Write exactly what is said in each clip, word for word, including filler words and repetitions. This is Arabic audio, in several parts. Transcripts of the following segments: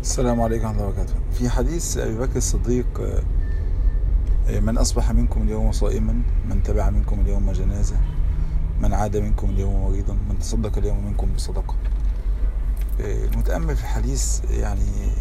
السلام عليكم ورحمة الله وبركاته. في حديث أبي بكر الصديق: من أصبح منكم اليوم صائما، من تبع منكم اليوم جنازة، من عاد منكم اليوم مريضا، من تصدق اليوم منكم بصدقة. المتأمل في الحديث يعني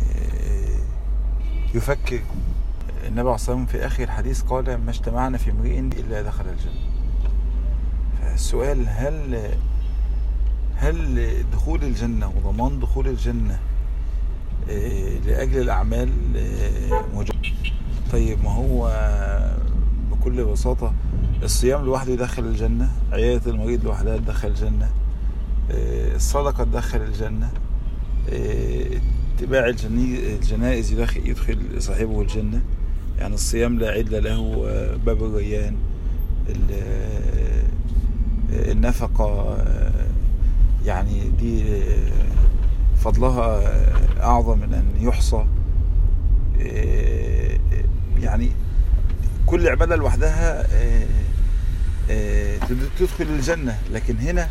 يفكر. النبي عليه الصلاة والسلام في آخر الحديث قال: ما اجتمعنا في امرئ إلا دخل الجنة. فالسؤال: هل هل دخول الجنة وضمان دخول الجنة لأجل الأعمال مجرد؟ طيب، ما هو بكل بساطة الصيام لوحده يدخل الجنة، عيادة المريض لوحدها تدخل الجنة، الصدقة تدخل الجنة، اتباع الجنائز يدخل صاحبه الجنة. يعني الصيام لا عدل له، باب الريان، النفقة يعني دي فضلها أعظم من أن يحصى. يعني كل عبادة لوحدها تدخل الجنة. لكن هنا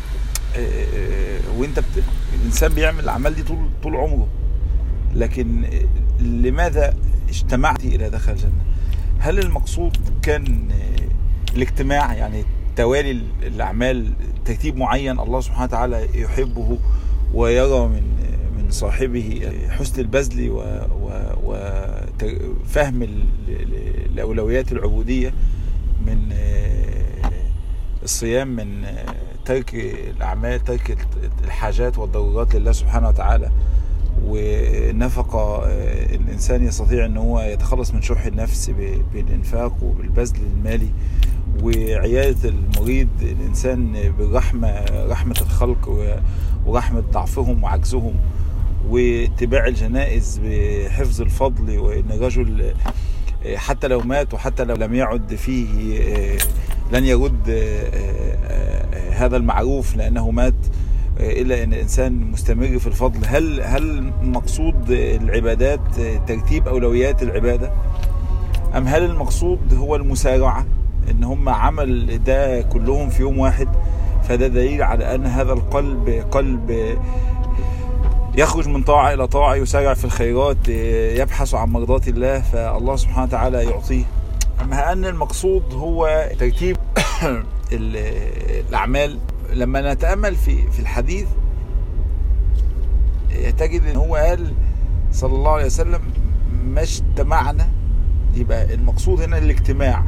وانت بت... الإنسان بيعمل الأعمال دي طول طول عمره، لكن لماذا اجتمعت إلى دخل الجنة؟ هل المقصود كان الاجتماع، يعني توالي الأعمال، ترتيب معين الله سبحانه وتعالى يحبه ويرى من من صاحبه حسن البذل وفهم الأولويات العبودية، من الصيام، من ترك الأعمال، ترك الحاجات والضرورات لله سبحانه وتعالى، والنفقة الإنسان يستطيع أن هو يتخلص من شح النفس بالإنفاق وبالبذل المالي، وعيادة المريض الإنسان بالرحمة، رحمة الخلق ورحمة ضعفهم وعجزهم، واتباع الجنائز بحفظ الفضل، وإن الرجل حتى لو مات وحتى لو لم يعد فيه لن يرد هذا المعروف لأنه مات، إلا أن الإنسان مستمر في الفضل. هل هل مقصود العبادات ترتيب أولويات العبادة، أم هل المقصود هو المسارعة، إن هم عمل ده كلهم في يوم واحد؟ فده دليل على أن هذا القلب قلب يخرج من طاعة إلى طاعة، يسارع في الخيرات، يبحث عن مرضات الله، فالله سبحانه وتعالى يعطيه. أما أن المقصود هو ترتيب الأعمال، لما نتأمل في في الحديث تجد أن هو قال صلى الله عليه وسلم: ما اجتمعنا. يبقى المقصود هنا الاجتماع.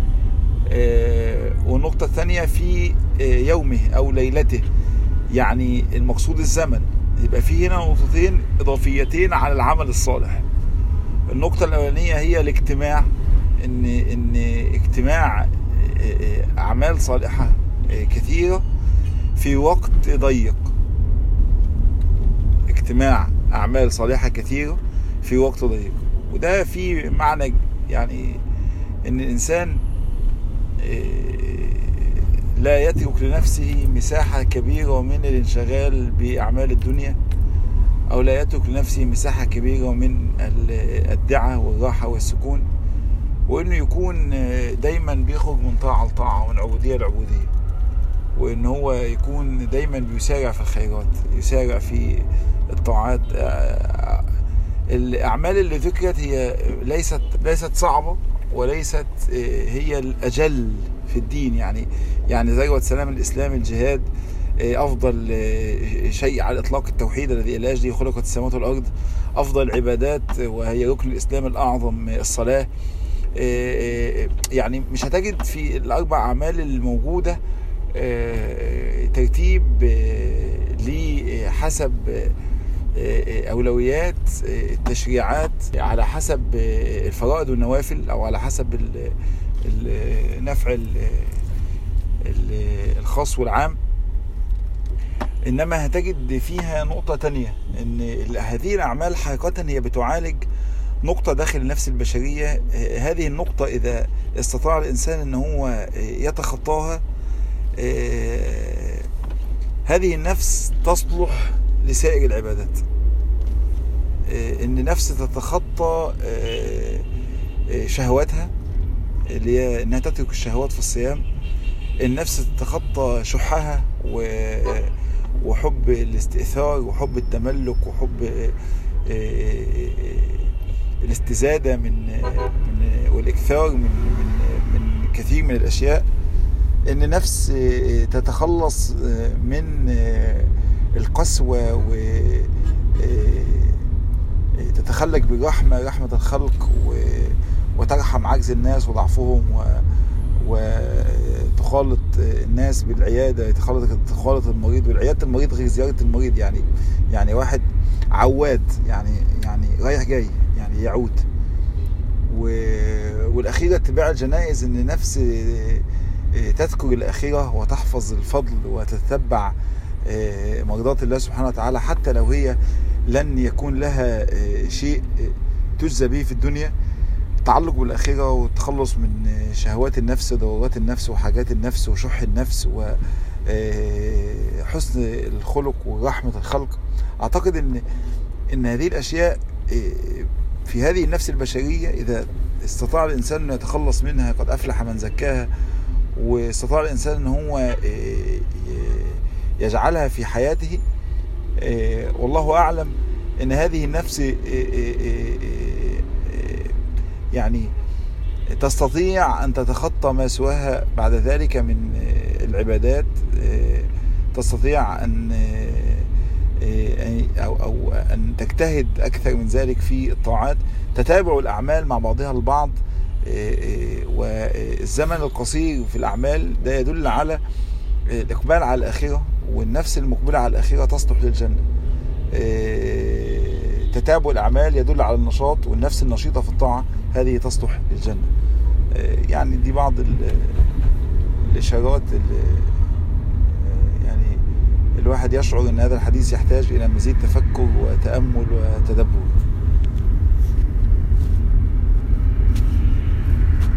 والنقطة الثانية في يومه أو ليلته، يعني المقصود الزمن. يبقى في هنا نقطتين إضافيتين على العمل الصالح. النقطة الأولانية هي الاجتماع، إن إن اجتماع أعمال صالحة كثيرة في وقت ضيق. اجتماع أعمال صالحة كثيرة في وقت ضيق، وده في معنى يعني إن الإنسان لا يترك لنفسه مساحة كبيرة من الانشغال بأعمال الدنيا، أو لا يترك لنفسه مساحة كبيرة من الدعة والراحة والسكون، وإنه يكون دايما بيخرج من طاعة لطاعة ومن عبودية لعبودية، وإن هو يكون دايما بيسارع في الخيرات، يسارع في الطاعات. الأعمال اللي ذكرت هي ليست ليست صعبة، وليست هي الأجل في الدين. يعني يعني ذروة سلام الإسلام الجهاد، أفضل شيء على الإطلاق التوحيد الذي إلى أجله خلقت السماوات والأرض، أفضل العبادات وهي ركن الإسلام الأعظم الصلاة. يعني مش هتجد في الأربع أعمال الموجودة ترتيب لي حسب أولويات التشريعات، على حسب الفرائض والنوافل، أو على حسب النفع الخاص والعام. إنما هتجد فيها نقطة تانية، إن هذه الأعمال حقيقة هي بتعالج نقطة داخل النفس البشرية. هذه النقطة إذا استطاع الإنسان أن هو يتخطاها، هذه النفس تصلح لسائر العبادات. إن نفس تتخطى شهواتها، اللي هي إنها تترك الشهوات في الصيام. النفس تتخطى شحها وحب الاستئثار وحب التملك وحب الاستزادة من من والاكثار من من من كثير من الاشياء، ان نفس تتخلص من القسوة وتتخلق بالرحمة، رحمة الخلق، وترحم عجز الناس وضعفهم، وتخالط الناس بالعيادة، تخالط تخالط المريض، والعيادة المريض غير زيارة المريض. يعني يعني واحد عواد، يعني يعني رايح جاي، يعني يعود. والأخيرة اتباع الجنائز، ان نفس تذكر الأخيرة وتحفظ الفضل وتتبع مرضات الله سبحانه وتعالى، حتى لو هي لن يكون لها شيء تجزى به في الدنيا. التعلق بالأخيرة والتخلص من شهوات النفس وضرورات النفس وحاجات النفس وشح النفس وحسن الخلق ورحمة الخلق. أعتقد إن إن هذه الأشياء في هذه النفس البشرية إذا استطاع الإنسان أن يتخلص منها قد أفلح من زكاها، واستطاع الإنسان أن هو يجعلها في حياته، والله أعلم أن هذه النفس يعني تستطيع أن تتخطى ما سواها بعد ذلك من العبادات، تستطيع أن أو, أو أن تجتهد أكثر من ذلك في الطاعات، تتابع الأعمال مع بعضها البعض. والزمن القصير في الأعمال ده يدل على الإقبال على الآخرة، والنفس المقبلة على الآخرة تصلح للجنة. تتابع الأعمال يدل على النشاط، والنفس النشيطة في الطاعة هذه تصلح للجنة. يعني دي بعض الإشارات اللي يعني الواحد يشعر أن هذا الحديث يحتاج إلى مزيد تفكر وتأمل وتدبر.